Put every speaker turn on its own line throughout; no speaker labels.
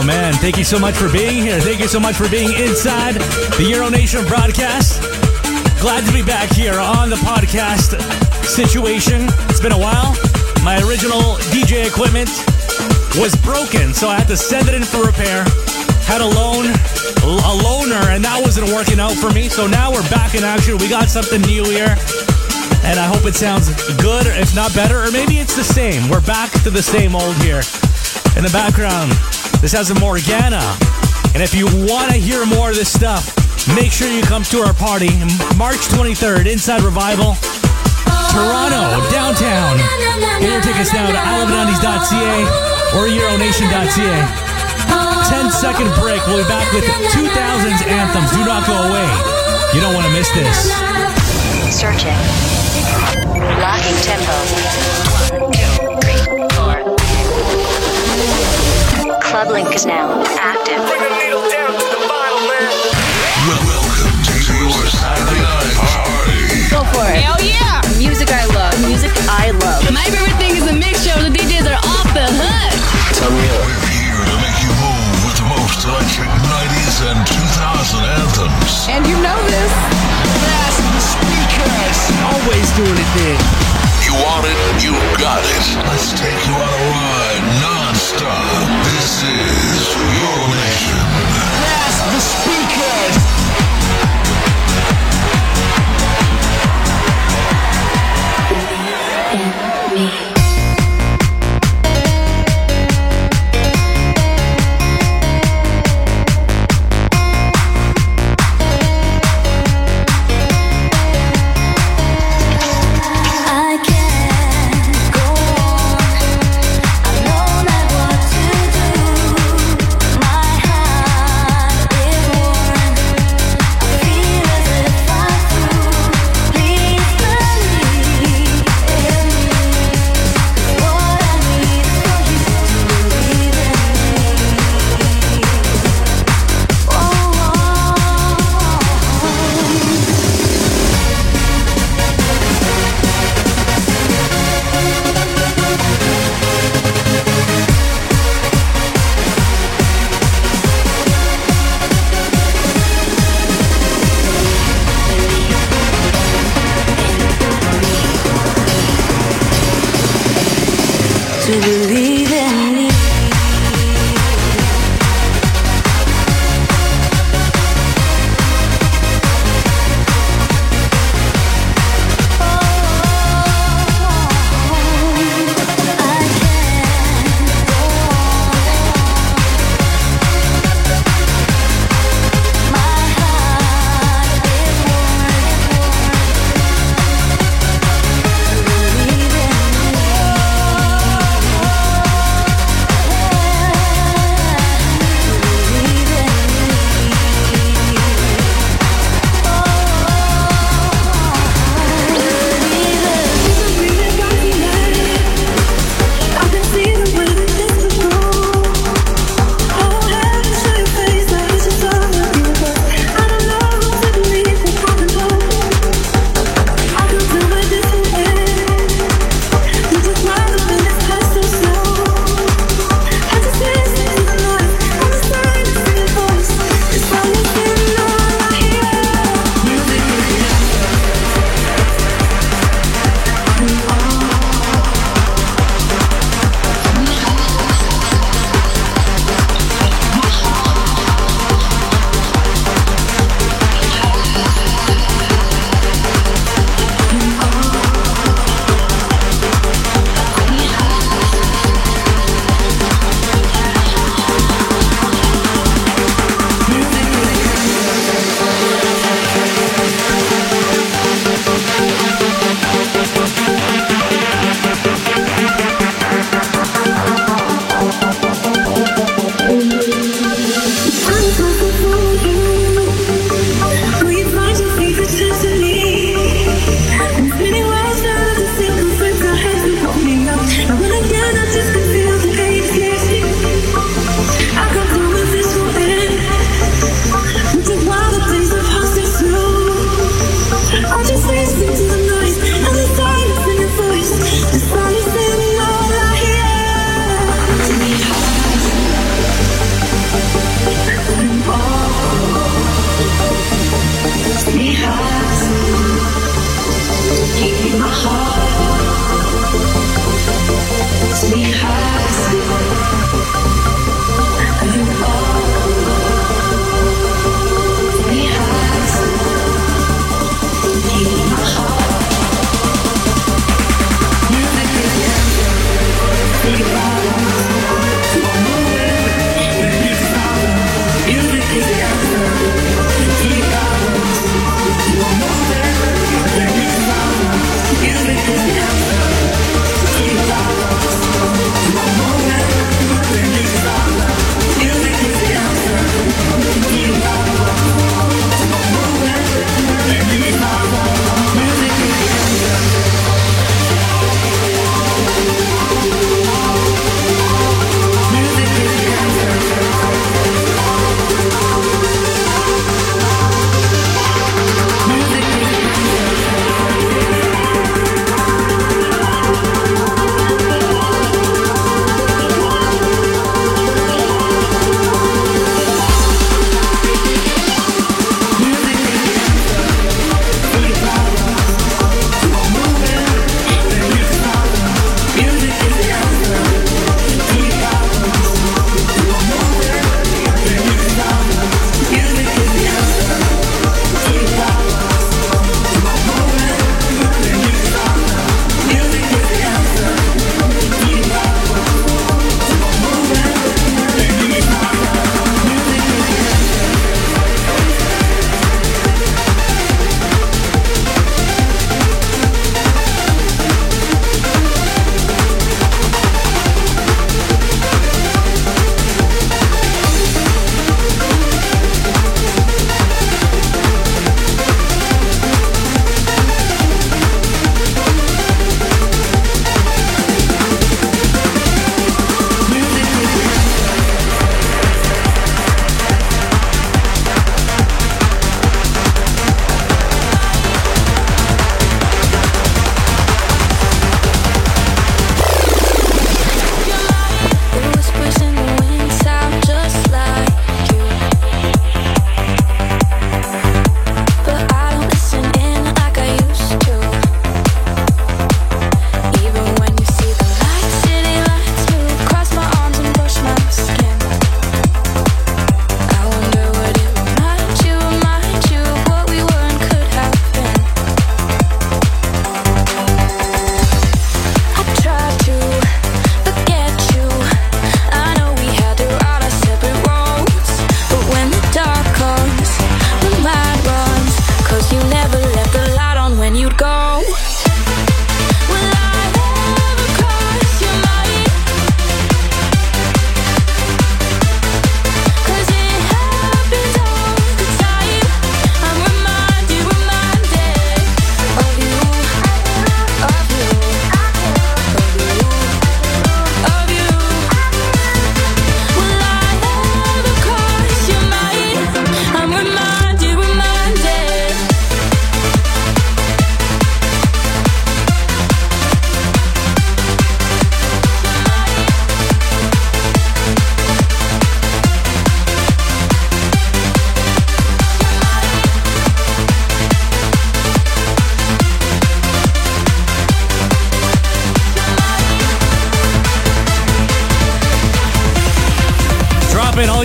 Oh man, thank you so much for being here. Thank you so much for being inside the Euro Nation broadcast. Glad to be back here on the podcast situation. It's been a while. My original DJ equipment was broken, so I had to send it in for repair. Had a loaner, and that wasn't working out for me. So now we're back in action. We got something new here, and I hope it sounds good, if not better, or maybe it's the same. We're back to the same old here. In the background, this has a Morgana. And if you want to hear more of this stuff, make sure you come to our party March 23rd, Inside Revival, Toronto, downtown. Get your tickets now to isleofdandies.ca or euronation.ca. 10-second break. We'll be back with 2000s anthems. Do not go away. You don't want to miss this.
Searching. Locking tempo. 1, 2, 3, 4. Club link is now active.
Bring the needle down to the bottom, man.
Welcome to your Saturday night party.
Go for it.
Hell yeah!
Music I love. Music I love.
My favorite thing is the mixture. The DJs are off the hook.
We're here to make you move with the most electric 90s and 2000 anthems.
And you know this.
Blast the speakers.
Always doing it big.
You want it, you got it. Let's take you on a ride non-stop. This is Euro Nation. Blast the speakers.
To believe in me.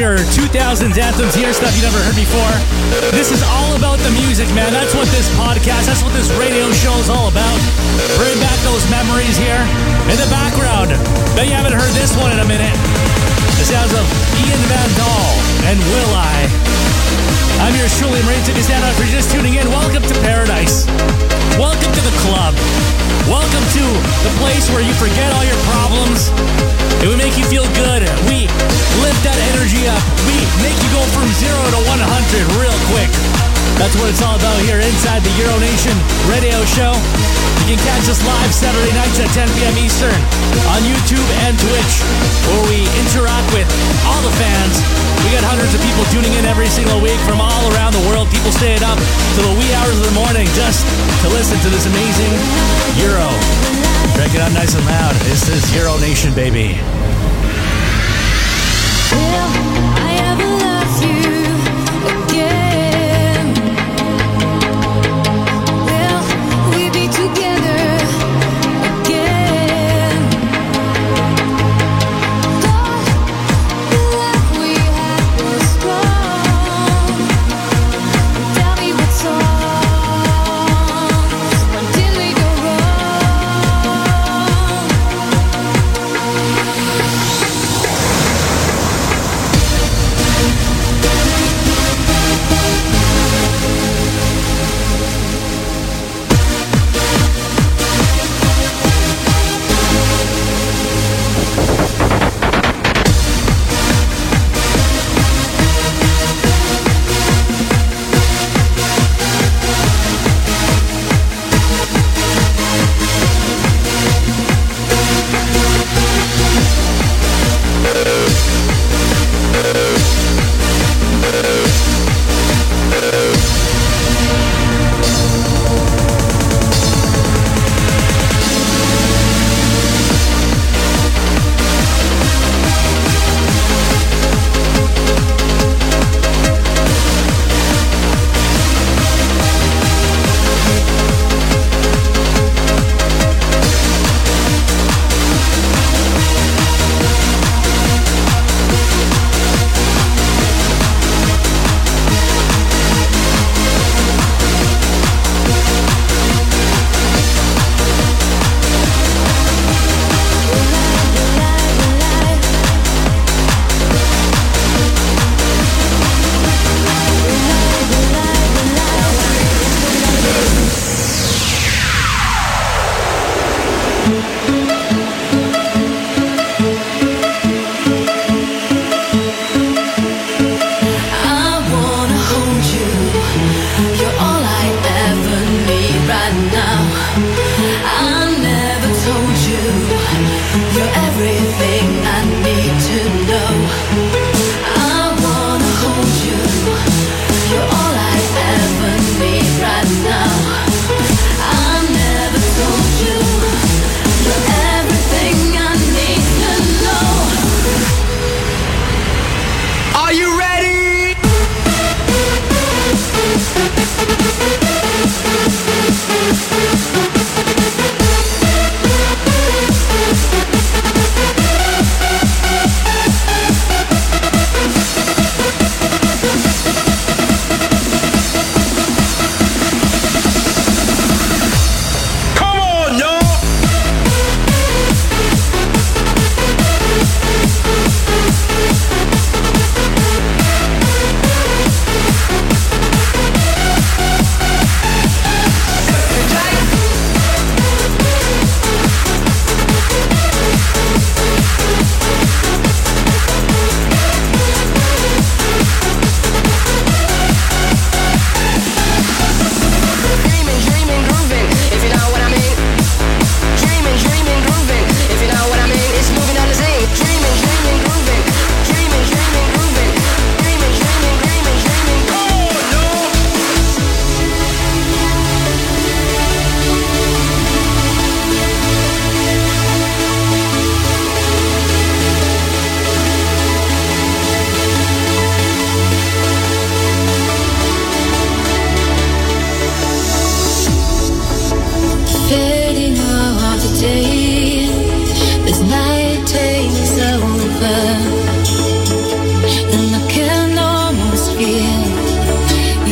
your 2000s anthems here, stuff you never heard before. This is all about the music, man. That's what this podcast, that's what this radio show is all about. Bring back those memories here. In the background, bet you haven't heard this one in a minute. The sounds of Ian Van Dahl and Will I. I'm your Shuli Marine. Took a stand out for just tuning in. Welcome to paradise. Welcome to the club. Welcome to the place where you forget all your problems. It would make you feel good. We lift that energy up. We make you go from 0 to 100 real quick. That's what it's all about here inside the Euro Nation radio show. You can catch us live Saturday nights at 10 p.m. Eastern on YouTube and Twitch, where we interact with all the fans. We got hundreds of people tuning in every single week from all around the world. People staying up to the wee hours of the morning just to listen to this amazing Euro. Crank it up nice and loud. This is Euro Nation, baby.
Will I ever love you again? Will we be together again? Thought the love we had was strong. Tell me what's wrong. When did we go wrong?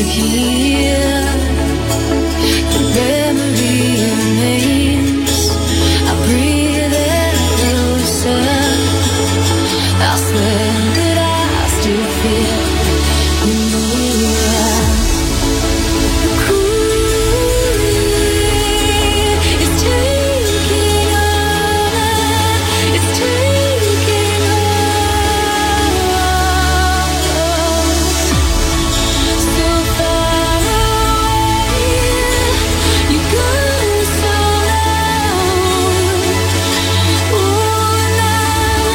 here. The memory remains. I breathe it closer. I swear that I still feel you move. The cooling is taking over. It's taking over. So far away, you go so loud. Oh, now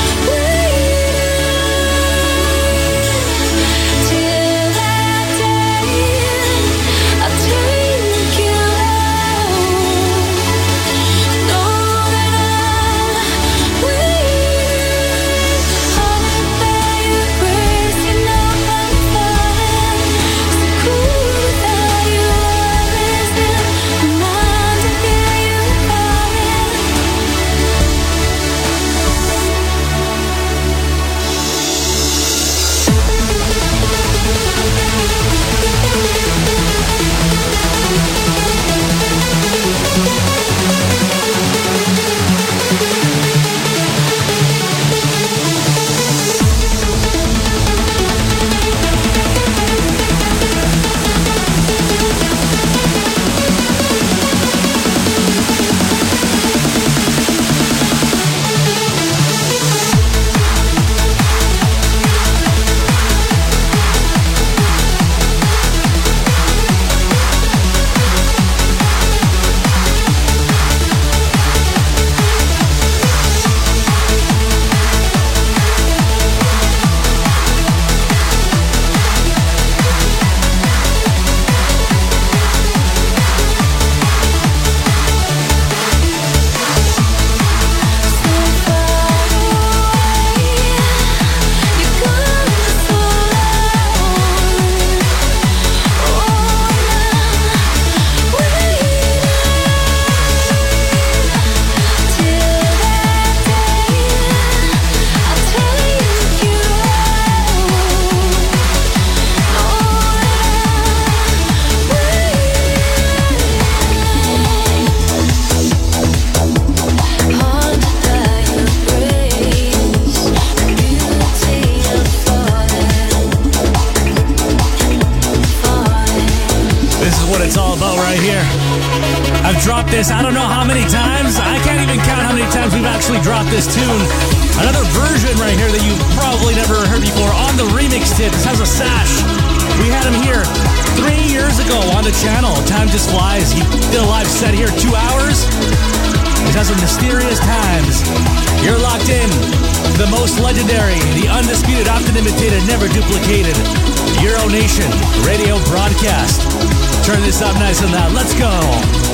till that day, I'll take you out. Know that I'm waiting. Hope that you embrace. You know I'm falling. So cool without you always there. Remind to hear you calling.
This is what it's all about right here. I've dropped this I don't know how many times. I can't even count how many times we've actually dropped this tune. Another version right here that you've probably never heard before on the remix tip. This has a sash. We had him here 3 years ago on the channel. Time just flies. He did a live set here, 2 hours. It has some mysterious times. You're locked in. The most legendary, the undisputed, often imitated, never duplicated Euro Nation radio broadcast. Turn this up nice and loud. Let's go.